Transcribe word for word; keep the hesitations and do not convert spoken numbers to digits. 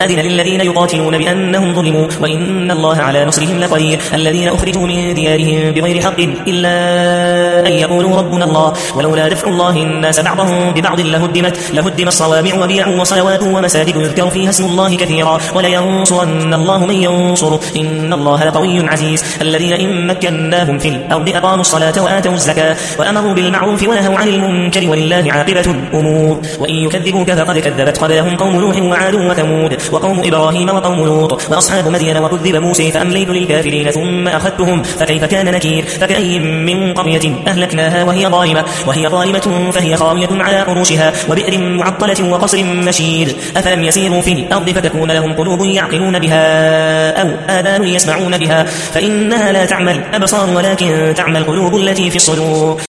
أذن للذين يقاتلون بأنهم ظلموا وإن الله على نصرهم لقدير الذين أخرجوا من ديارهم بغير حق إلا أن يقولوا ربنا الله ولولا دفع الله الناس بعضهم ببعض لهدمت لهدم الصوامع وبيع وصلوات ومساجد يذكر فيها اسم الله كثيرا ولينصرن الله من ينصره إن الله لقوي عزيز الذين إن مكناهم في الأرض أقاموا الصلاة وآتوا الزكاة وأمروا بالمعروف ونهوا عن المنكر ولله عاقبة الأمور وإن يكذبوك فقد كذبت قبلهم قوم نوح وعاد وثمود وقوم إبراهيم وقوم لوط وأصحاب مدين وكذب موسى فأمليت للكافرين ثم أخذتهم فكيف كان نكير فكأي من قرية أهلكناها وهي ظالمة وهي ظالمة فهي خاوية على عروشها وبئر معطلة وقصر مشيد أفلم يسيروا في الأرض فتكون لهم قلوب يعقلون بها أو آذان يسمعون بها فإنها لا تعمل أبصار ولكن تعمل القلوب التي في الصدور